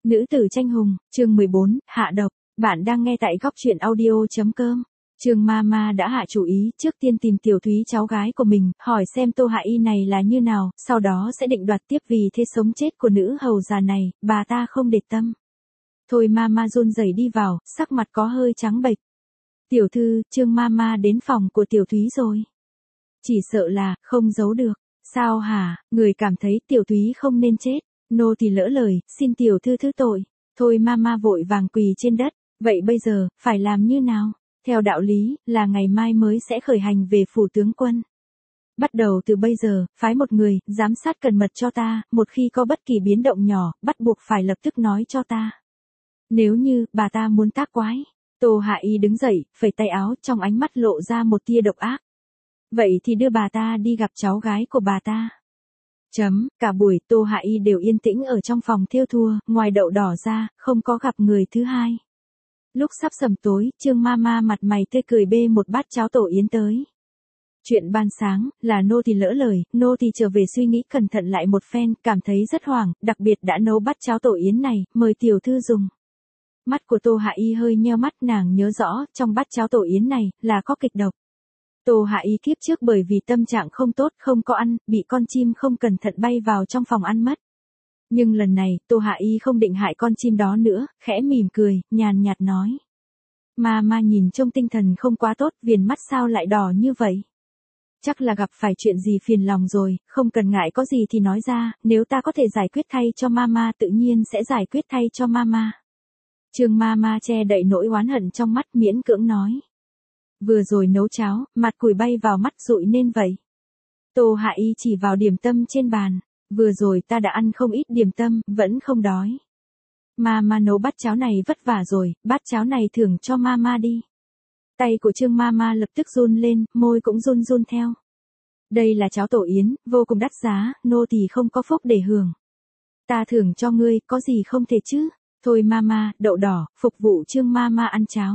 Nữ tử tranh hùng, chương 14, hạ độc. Bạn đang nghe tại góc truyện audio.com. Trương Mama đã hạ chủ ý, trước tiên tìm Tiểu Thúy cháu gái của mình, hỏi xem Tô Hạ Y này là như nào, sau đó sẽ định đoạt tiếp vì thế sống chết của nữ hầu già này, bà ta không để tâm. Thôi Mama run rẩy đi vào, sắc mặt có hơi trắng bệch. Tiểu thư, Trương Mama đến phòng của Tiểu Thúy rồi. Chỉ sợ là, không giấu được. Sao hả, người cảm thấy Tiểu Thúy không nên chết. Nô thì lỡ lời, xin tiểu thư thứ tội. Thôi Mama vội vàng quỳ trên đất. Vậy bây giờ, phải làm như nào? Theo đạo lý, là ngày mai mới sẽ khởi hành về phủ tướng quân. Bắt đầu từ bây giờ, phái một người, giám sát cẩn mật cho ta, một khi có bất kỳ biến động nhỏ, bắt buộc phải lập tức nói cho ta. Nếu như, bà ta muốn tác quái. Tô Hạ Y đứng dậy, phẩy tay áo, trong ánh mắt lộ ra một tia độc ác. Vậy thì đưa bà ta đi gặp cháu gái của bà ta. Cả buổi Tô Hạ Y đều yên tĩnh ở trong phòng thêu thùa, ngoài đậu đỏ ra, không có gặp người thứ hai. Lúc sắp sẩm tối, Trương Mama mặt mày tươi cười bê một bát cháo tổ yến tới. Chuyện ban sáng, là nô thì lỡ lời, nô thì trở về suy nghĩ cẩn thận lại một phen, cảm thấy rất hoảng, đặc biệt đã nấu bát cháo tổ yến này, mời tiểu thư dùng. Mắt của Tô Hạ Y hơi nheo mắt, nàng nhớ rõ, trong bát cháo tổ yến này, là có kịch độc. Tô Hạ Y kiếp trước bởi vì tâm trạng không tốt, không có ăn, bị con chim không cẩn thận bay vào trong phòng ăn mất. Nhưng lần này, Tô Hạ Y không định hại con chim đó nữa, khẽ mỉm cười, nhàn nhạt nói. Mama nhìn trông tinh thần không quá tốt, viền mắt sao lại đỏ như vậy? Chắc là gặp phải chuyện gì phiền lòng rồi, không cần ngại có gì thì nói ra, nếu ta có thể giải quyết thay cho Mama tự nhiên sẽ giải quyết thay cho Mama. Trương Mama che đậy nỗi oán hận trong mắt, miễn cưỡng nói. Vừa rồi nấu cháo, mặt củi bay vào mắt rụi nên vậy. Tô Hạ Y chỉ vào điểm tâm trên bàn. Vừa rồi ta đã ăn không ít điểm tâm, vẫn không đói. Mama nấu bát cháo này vất vả rồi, bát cháo này thưởng cho Mama đi. Tay của Trương Mama lập tức run lên, môi cũng run run theo. Đây là cháo tổ yến, vô cùng đắt giá, nô tỳ không có phúc để hưởng. Ta thưởng cho ngươi, có gì không thể chứ? Thôi Mama, đậu đỏ, phục vụ Trương Mama ăn cháo.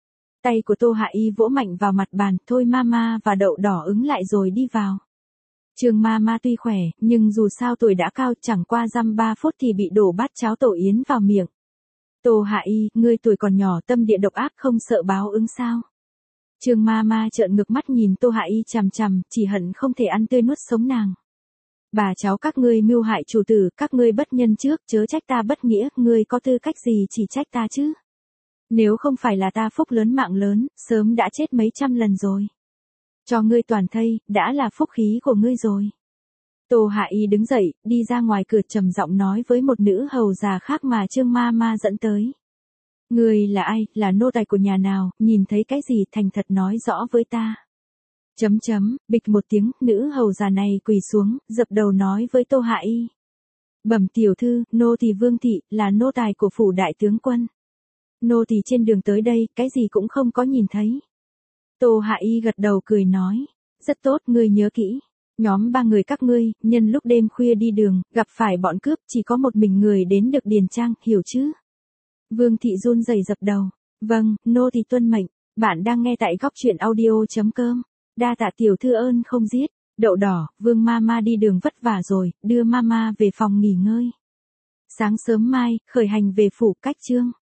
Tay của Tô Hạ Y vỗ mạnh vào mặt bàn, Thôi Mama và đậu đỏ ứng lại rồi đi vào. Trương Mama tuy khỏe, nhưng dù sao tuổi đã cao, chẳng qua dăm 3 phút thì bị đổ bát cháo tổ yến vào miệng. Tô Hạ Y, ngươi tuổi còn nhỏ, tâm địa độc ác, không sợ báo ứng sao? Trương Mama trợn ngược mắt nhìn Tô Hạ Y chằm chằm, chỉ hận không thể ăn tươi nuốt sống nàng. Bà cháu các ngươi mưu hại chủ tử, các ngươi bất nhân trước, chớ trách ta bất nghĩa, ngươi có tư cách gì chỉ trách ta chứ? Nếu không phải là ta phúc lớn mạng lớn, sớm đã chết mấy trăm lần rồi. Cho ngươi toàn thây, đã là phúc khí của ngươi rồi. Tô Hạ Y đứng dậy, đi ra ngoài cửa trầm giọng nói với một nữ hầu già khác mà Trương Mama dẫn tới. Ngươi là ai, là nô tài của nhà nào, nhìn thấy cái gì thành thật nói rõ với ta. Bịch một tiếng, nữ hầu già này quỳ xuống, dập đầu nói với Tô Hạ Y. Bẩm tiểu thư, nô tỳ Vương Thị, là nô tài của phủ đại tướng quân. Nô tỳ trên đường tới đây, cái gì cũng không có nhìn thấy. Tô Hạ Y gật đầu cười nói. Rất tốt, ngươi nhớ kỹ. Nhóm 3 người các ngươi, nhân lúc đêm khuya đi đường, gặp phải bọn cướp, chỉ có một mình người đến được điền trang, hiểu chứ? Vương Thị run rẩy dập đầu. Vâng, nô tỳ tuân mệnh. Bạn đang nghe tại góc truyện audio.com. Đa tạ tiểu thư ơn không giết. Đậu đỏ, Vương Mama đi đường vất vả rồi, đưa Mama về phòng nghỉ ngơi. Sáng sớm mai, khởi hành về phủ Cách Chương.